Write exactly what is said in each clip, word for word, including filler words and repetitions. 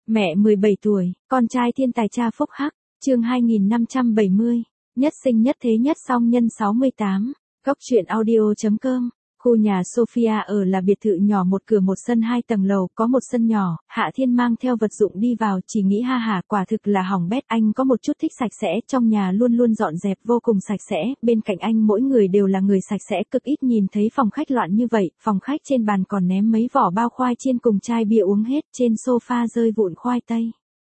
Mẹ mười bảy tuổi, con trai thiên tài cha phúc hắc, chương hai nghìn năm trăm bảy mươi, nhất sinh nhất thế nhất song nhân sáu mươi tám, góc truyện audio.com. Khu nhà Sophia ở là biệt thự nhỏ một cửa một sân hai tầng lầu, có một sân nhỏ. Hạ Thiên mang theo vật dụng đi vào, chỉ nghĩ ha hả, quả thực là hỏng bét, anh có một chút thích sạch sẽ, trong nhà luôn luôn dọn dẹp vô cùng sạch sẽ, bên cạnh anh mỗi người đều là người sạch sẽ, cực ít nhìn thấy phòng khách loạn như vậy. Phòng khách trên bàn còn ném mấy vỏ bao khoai chiên cùng chai bia uống hết, trên sofa rơi vụn khoai tây.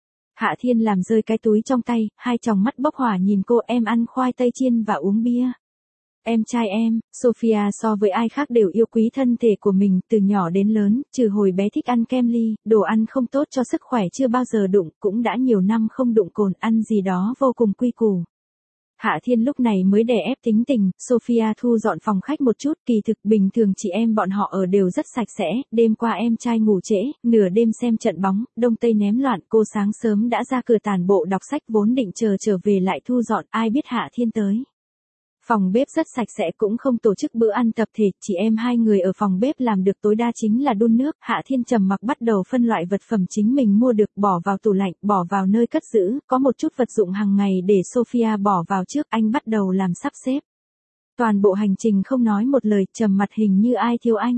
Hạ Thiên làm rơi cái túi trong tay, hai tròng mắt bốc hỏa nhìn cô. Em ăn khoai tây chiên và uống bia. Em trai em, Sophia so với ai khác đều yêu quý thân thể của mình, từ nhỏ đến lớn, trừ hồi bé thích ăn kem ly, đồ ăn không tốt cho sức khỏe chưa bao giờ đụng, cũng đã nhiều năm không đụng cồn, ăn gì đó vô cùng quy củ. Hạ Thiên lúc này mới đè ép tính tình. Sophia thu dọn phòng khách một chút, kỳ thực bình thường chị em bọn họ ở đều rất sạch sẽ, đêm qua em trai ngủ trễ, nửa đêm xem trận bóng, đông tây ném loạn, cô sáng sớm đã ra cửa tản bộ đọc sách vốn định chờ trở về lại thu dọn, ai biết Hạ Thiên tới. Phòng bếp rất sạch sẽ, cũng không tổ chức bữa ăn tập thể, chị em hai người ở phòng bếp làm được tối đa chính là đun nước. Hạ Thiên trầm mặc bắt đầu phân loại vật phẩm chính mình mua được, bỏ vào tủ lạnh, bỏ vào nơi cất giữ, có một chút vật dụng hàng ngày để Sophia bỏ vào trước, anh bắt đầu làm sắp xếp. Toàn bộ hành trình không nói một lời, trầm mặt hình như ai thiếu anh.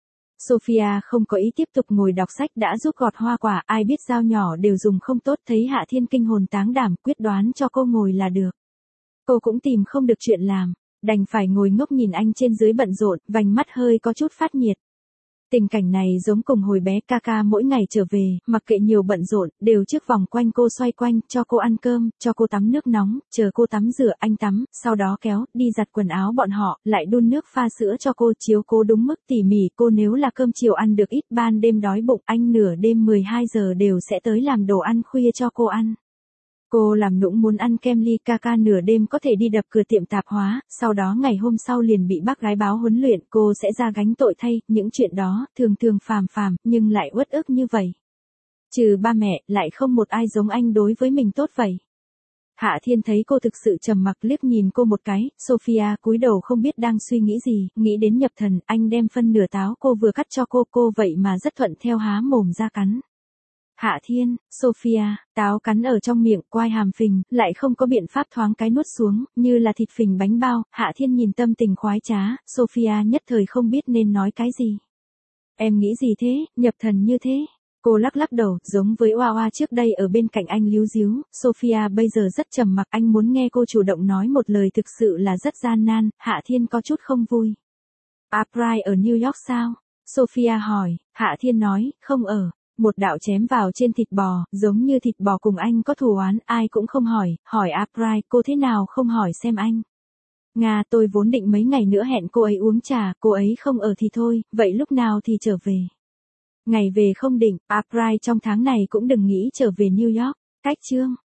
Sophia không có ý tiếp tục ngồi đọc sách, đã rút gọt hoa quả, ai biết dao nhỏ đều dùng không tốt, thấy Hạ Thiên kinh hồn táng đảm, quyết đoán cho cô ngồi là được. Cô cũng tìm không được chuyện làm, đành phải ngồi ngốc nhìn anh trên dưới bận rộn, vành mắt hơi có chút phát nhiệt. Tình cảnh này giống cùng hồi bé Kaka mỗi ngày trở về, mặc kệ nhiều bận rộn, đều trước vòng quanh cô xoay quanh, cho cô ăn cơm, cho cô tắm nước nóng, chờ cô tắm rửa, anh tắm, sau đó kéo, đi giặt quần áo bọn họ, lại đun nước pha sữa cho cô, chiếu cố đúng mức tỉ mỉ. Cô nếu là cơm chiều ăn được ít, ban đêm đói bụng, anh nửa đêm mười hai giờ đều sẽ tới làm đồ ăn khuya cho cô ăn. Cô làm nũng muốn ăn kem ly, Kaka nửa đêm có thể đi đập cửa tiệm tạp hóa, sau đó ngày hôm sau liền bị bác gái báo huấn luyện, cô sẽ ra gánh tội thay. Những chuyện đó, thường thường phàm phàm, nhưng lại uất ức như vậy. Trừ ba mẹ, lại không một ai giống anh đối với mình tốt vậy. Hạ Thiên thấy cô thực sự trầm mặc, liếc nhìn cô một cái. Sophia cúi đầu không biết đang suy nghĩ gì, nghĩ đến nhập thần, anh đem phân nửa táo cô vừa cắt cho cô, cô vậy mà rất thuận theo há mồm ra cắn. Hạ Thiên, Sophia, táo cắn ở trong miệng, quai hàm phình, lại không có biện pháp thoáng cái nuốt xuống, như là thịt phình bánh bao. Hạ Thiên nhìn tâm tình khoái trá, Sophia nhất thời không biết nên nói cái gì. Em nghĩ gì thế, nhập thần như thế? Cô lắc lắc đầu, giống với Oa Oa trước đây ở bên cạnh anh líu díu. Sophia bây giờ rất trầm mặc, anh muốn nghe cô chủ động nói một lời thực sự là rất gian nan. Hạ Thiên có chút không vui. Upright ở New York sao? Sophia hỏi. Hạ Thiên nói, không ở. Một đạo chém vào trên thịt bò, giống như thịt bò cùng anh có thù oán, ai cũng không hỏi, hỏi Upright, cô thế nào không hỏi xem anh. Nga, tôi vốn định mấy ngày nữa hẹn cô ấy uống trà, cô ấy không ở thì thôi, vậy lúc nào thì trở về. Ngày về không định, Upright trong tháng này cũng đừng nghĩ trở về New York. Cách chương.